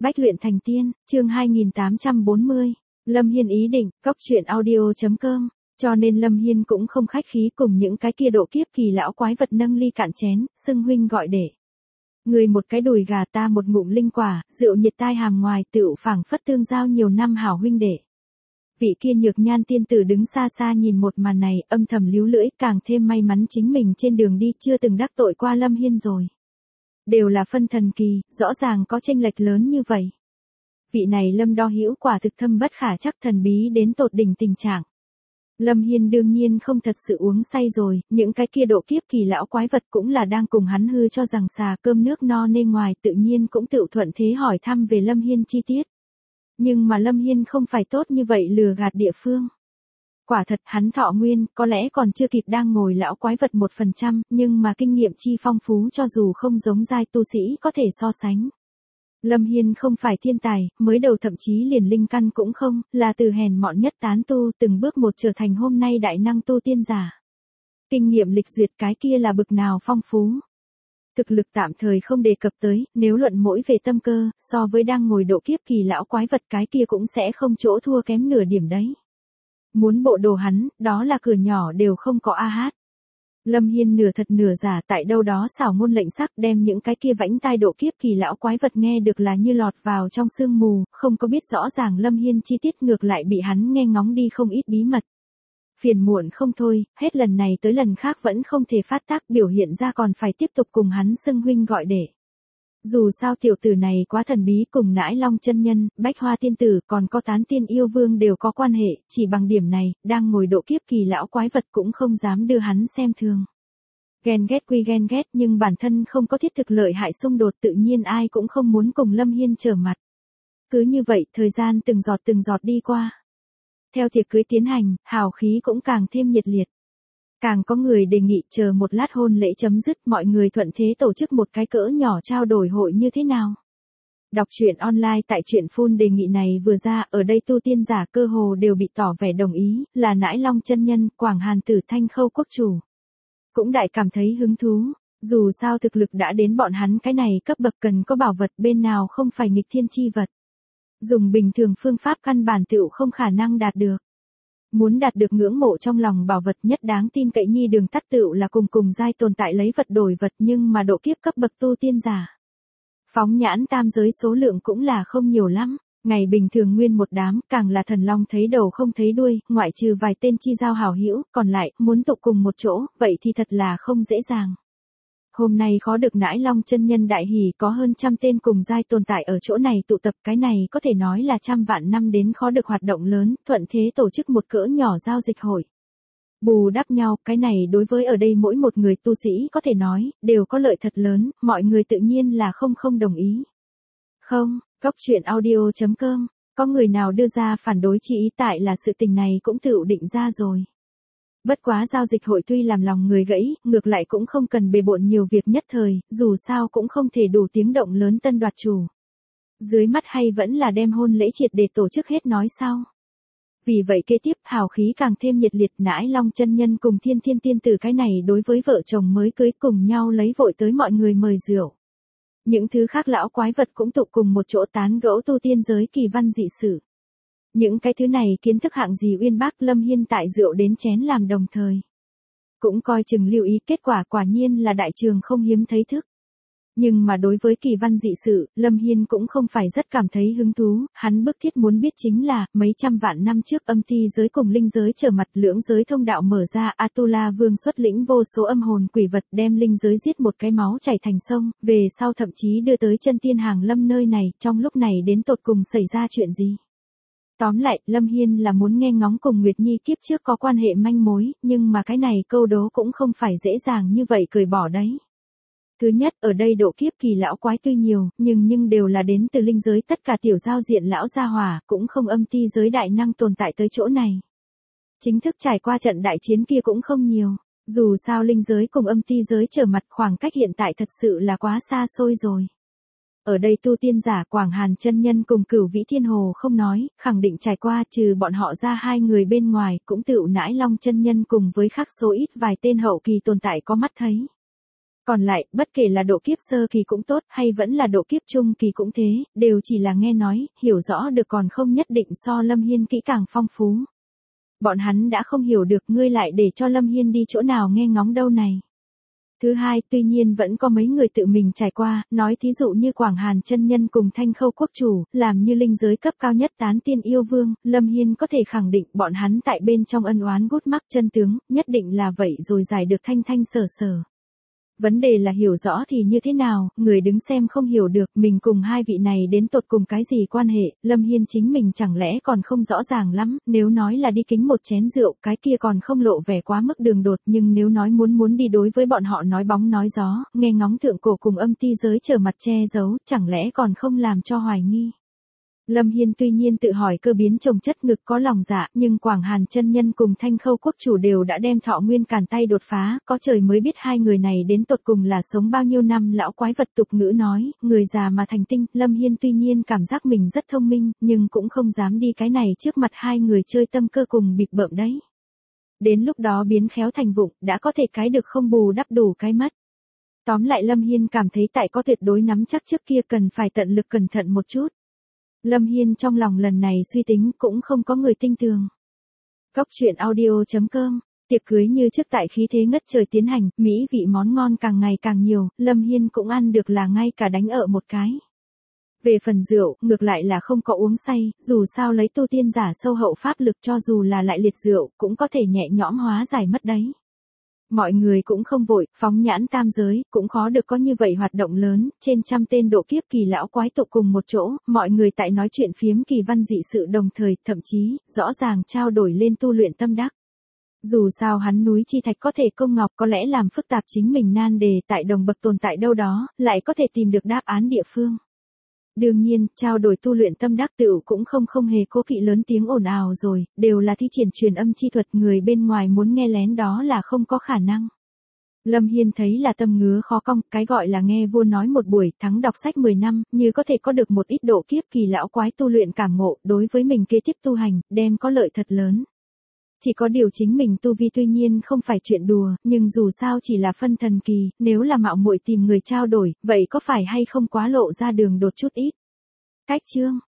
Bách luyện thành tiên, chương 2840. Lâm Hiên ý định, cóc truyện audio.com. Cho nên Lâm Hiên cũng không khách khí cùng những cái kia độ kiếp kỳ lão quái vật nâng ly cạn chén, xưng huynh gọi đệ. Người một cái đùi gà ta một ngụm linh quả, rượu nhiệt tai hàm ngoài tựu phảng phất tương giao nhiều năm hảo huynh đệ. Vị kia nhược nhan tiên tử đứng xa xa nhìn một màn này, âm thầm líu lưỡi, càng thêm may mắn chính mình trên đường đi chưa từng đắc tội qua Lâm Hiên rồi. Đều là phân thần kỳ, rõ ràng có chênh lệch lớn như vậy. Vị này Lâm Đo Hữu quả thực thâm bất khả chắc, thần bí đến tột đỉnh tình trạng. Lâm Hiên đương nhiên không thật sự uống say rồi, những cái kia độ kiếp kỳ lão quái vật cũng là đang cùng hắn hư cho rằng xà cơm nước no nê ngoài, tự nhiên cũng tự thuận thế hỏi thăm về Lâm Hiên chi tiết. Nhưng mà Lâm Hiên không phải tốt như vậy lừa gạt địa phương. Quả thật hắn thọ nguyên, có lẽ còn chưa kịp đang ngồi lão quái vật 1%, nhưng mà kinh nghiệm chi phong phú cho dù không giống giai tu sĩ có thể so sánh. Lâm Hiên không phải thiên tài, mới đầu thậm chí liền linh căn cũng không, là từ hèn mọn nhất tán tu từng bước một trở thành hôm nay đại năng tu tiên giả. Kinh nghiệm lịch duyệt cái kia là bực nào phong phú. Thực lực tạm thời không đề cập tới, nếu luận mỗi về tâm cơ, so với đang ngồi độ kiếp kỳ lão quái vật cái kia cũng sẽ không chỗ thua kém nửa điểm đấy. Muốn bộ đồ hắn, đó là cửa nhỏ đều không có a hát. Lâm Hiên nửa thật nửa giả tại đâu đó xảo ngôn lệnh sắc đem những cái kia vãnh tai độ kiếp kỳ lão quái vật nghe được là như lọt vào trong sương mù, không có biết rõ ràng Lâm Hiên chi tiết ngược lại bị hắn nghe ngóng đi không ít bí mật. Phiền muộn không thôi, hết lần này tới lần khác vẫn không thể phát tác biểu hiện ra còn phải tiếp tục cùng hắn xưng huynh gọi đệ. Dù sao tiểu tử này quá thần bí, cùng Nãi Long chân nhân, Bách Hoa tiên tử còn có Tán Tiên yêu vương đều có quan hệ, chỉ bằng điểm này, đang ngồi độ kiếp kỳ lão quái vật cũng không dám đưa hắn xem thường. Ghen ghét quy ghen ghét, nhưng bản thân không có thiết thực lợi hại xung đột, tự nhiên ai cũng không muốn cùng Lâm Hiên trở mặt. Cứ như vậy, thời gian từng giọt đi qua. Theo tiệc cưới tiến hành, hào khí cũng càng thêm nhiệt liệt. Càng có người đề nghị chờ một lát hôn lễ chấm dứt, mọi người thuận thế tổ chức một cái cỡ nhỏ trao đổi hội như thế nào. Đọc truyện online tại truyện phun đề nghị này vừa ra, ở đây tu tiên giả cơ hồ đều bị tỏ vẻ đồng ý, là Nãi Long chân nhân, Quảng Hàn Tử, Thanh Khâu quốc chủ. Cũng đại cảm thấy hứng thú, dù sao thực lực đã đến bọn hắn cái này cấp bậc cần có bảo vật bên nào không phải nghịch thiên chi vật. Dùng bình thường phương pháp căn bản tựu không khả năng đạt được. Muốn đạt được ngưỡng mộ trong lòng bảo vật nhất đáng tin cậy nhi đường tắt tựu là cùng giai tồn tại lấy vật đổi vật, nhưng mà độ kiếp cấp bậc tu tiên giả. Phóng nhãn tam giới số lượng cũng là không nhiều lắm, ngày bình thường nguyên một đám, càng là thần long thấy đầu không thấy đuôi, ngoại trừ vài tên chi giao hảo hữu, còn lại, muốn tụ cùng một chỗ, vậy thì thật là không dễ dàng. Hôm nay khó được Nãi Long chân nhân đại hỉ, có hơn 100 tên cùng giai tồn tại ở chỗ này tụ tập, cái này có thể nói là trăm vạn năm đến khó được hoạt động lớn, thuận thế tổ chức một cỡ nhỏ giao dịch hội. Bù đắp nhau, cái này đối với ở đây mỗi một người tu sĩ có thể nói, đều có lợi thật lớn, mọi người tự nhiên là không đồng ý. Không, cóc truyện audio.com, có người nào đưa ra phản đối chỉ ý tại là sự tình này cũng tự định ra rồi. Bất quá giao dịch hội tuy làm lòng người gãy, ngược lại cũng không cần bề bộn nhiều việc nhất thời, dù sao cũng không thể đủ tiếng động lớn tân đoạt chủ. Dưới mắt hay vẫn là đem hôn lễ triệt để tổ chức hết nói sau. Vì vậy kế tiếp hào khí càng thêm nhiệt liệt, Nãi Long chân nhân cùng Thiên Thiên tiên tử cái này đối với vợ chồng mới cưới cùng nhau lấy vội tới mọi người mời rượu. Những thứ khác lão quái vật cũng tụ cùng một chỗ tán gẫu tu tiên giới kỳ văn dị sự. Những cái thứ này kiến thức hạng gì uyên bác, Lâm Hiên tại rượu đến chén làm đồng thời. Cũng coi chừng lưu ý, kết quả quả nhiên là đại trường không hiếm thấy thức. Nhưng mà đối với kỳ văn dị sự, Lâm Hiên cũng không phải rất cảm thấy hứng thú, hắn bức thiết muốn biết chính là, mấy trăm vạn năm trước âm ti giới cùng linh giới trở mặt, lưỡng giới thông đạo mở ra, Atula Vương xuất lĩnh vô số âm hồn quỷ vật đem linh giới giết một cái máu chảy thành sông, về sau thậm chí đưa tới chân tiên hàng lâm nơi này, trong lúc này đến tột cùng xảy ra chuyện gì. Tóm lại, Lâm Hiên là muốn nghe ngóng cùng Nguyệt Nhi kiếp trước có quan hệ manh mối, nhưng mà cái này câu đố cũng không phải dễ dàng như vậy cởi bỏ đấy. Thứ nhất, ở đây độ kiếp kỳ lão quái tuy nhiều, nhưng đều là đến từ linh giới, tất cả tiểu giao diện lão gia hỏa, cũng không âm ti giới đại năng tồn tại tới chỗ này. Chính thức trải qua trận đại chiến kia cũng không nhiều, dù sao linh giới cùng âm ti giới trở mặt, khoảng cách hiện tại thật sự là quá xa xôi rồi. Ở đây tu tiên giả Quảng Hàn chân nhân cùng Cửu Vĩ Thiên Hồ không nói, khẳng định trải qua, trừ bọn họ ra hai người bên ngoài, cũng tựu Nãi Long chân nhân cùng với khác số ít vài tên hậu kỳ tồn tại có mắt thấy. Còn lại, bất kể là độ kiếp sơ kỳ cũng tốt hay vẫn là độ kiếp trung kỳ cũng thế, đều chỉ là nghe nói, hiểu rõ được còn không nhất định so Lâm Hiên kỹ càng phong phú. Bọn hắn đã không hiểu được ngươi lại để cho Lâm Hiên đi chỗ nào nghe ngóng đâu này. Thứ hai, tuy nhiên vẫn có mấy người tự mình trải qua, nói thí dụ như Quảng Hàn chân nhân cùng Thanh Khâu quốc chủ, làm như linh giới cấp cao nhất tán tiên yêu vương, Lâm Hiên có thể khẳng định bọn hắn tại bên trong ân oán gút mắc chân tướng, nhất định là vậy rồi giải được thanh thanh sở sở. Vấn đề là hiểu rõ thì như thế nào, người đứng xem không hiểu được, mình cùng hai vị này đến tột cùng cái gì quan hệ, Lâm Hiên chính mình chẳng lẽ còn không rõ ràng lắm, nếu nói là đi kính một chén rượu, cái kia còn không lộ vẻ quá mức đường đột, nhưng nếu nói muốn đi đối với bọn họ nói bóng nói gió, nghe ngóng thượng cổ cùng âm ti giới trở mặt che giấu, chẳng lẽ còn không làm cho hoài nghi. Lâm Hiên tuy nhiên tự hỏi cơ biến chồng chất ngực có lòng dạ, nhưng Quảng Hàn chân nhân cùng Thanh Khâu quốc chủ đều đã đem Thọ Nguyên càn tay đột phá, có trời mới biết hai người này đến tột cùng là sống bao nhiêu năm. Lão quái vật tục ngữ nói, người già mà thành tinh, Lâm Hiên tuy nhiên cảm giác mình rất thông minh, nhưng cũng không dám đi cái này trước mặt hai người chơi tâm cơ cùng bịp bợm đấy. Đến lúc đó biến khéo thành vụng, đã có thể cái được không bù đắp đủ cái mất. Tóm lại Lâm Hiên cảm thấy tại có tuyệt đối nắm chắc trước kia cần phải tận lực cẩn thận một chút. Lâm Hiên trong lòng lần này suy tính cũng không có người tinh tường. Góc truyện audio.com, tiệc cưới như trước tại khí thế ngất trời tiến hành, mỹ vị món ngon càng ngày càng nhiều, Lâm Hiên cũng ăn được là ngay cả đánh ở một cái. Về phần rượu, ngược lại là không có uống say, dù sao lấy tu tiên giả sâu hậu pháp lực cho dù là lại liệt rượu, cũng có thể nhẹ nhõm hóa giải mất đấy. Mọi người cũng không vội, phóng nhãn tam giới, cũng khó được có như vậy hoạt động lớn, trên trăm tên độ kiếp kỳ lão quái tụ cùng một chỗ, mọi người tại nói chuyện phiếm kỳ văn dị sự đồng thời, thậm chí, rõ ràng trao đổi lên tu luyện tâm đắc. Dù sao hắn núi chi thạch có thể công ngọc có lẽ làm phức tạp chính mình nan đề tại đồng bậc tồn tại đâu đó, lại có thể tìm được đáp án địa phương. Đương nhiên, trao đổi tu luyện tâm đắc tựu cũng không hề cố kỵ lớn tiếng ồn ào rồi, đều là thi triển truyền âm chi thuật, người bên ngoài muốn nghe lén đó là không có khả năng. Lâm Hiên thấy là tâm ngứa khó cong, cái gọi là nghe vua nói một buổi, thắng đọc sách 10 năm, như có thể có được một ít độ kiếp kỳ lão quái tu luyện cảm ngộ, đối với mình kế tiếp tu hành, đem có lợi thật lớn. Chỉ có điều chính mình tu vi tuy nhiên không phải chuyện đùa, nhưng dù sao chỉ là phân thần kỳ, nếu là mạo muội tìm người trao đổi, vậy có phải hay không quá lộ ra đường đột chút ít. Cách chương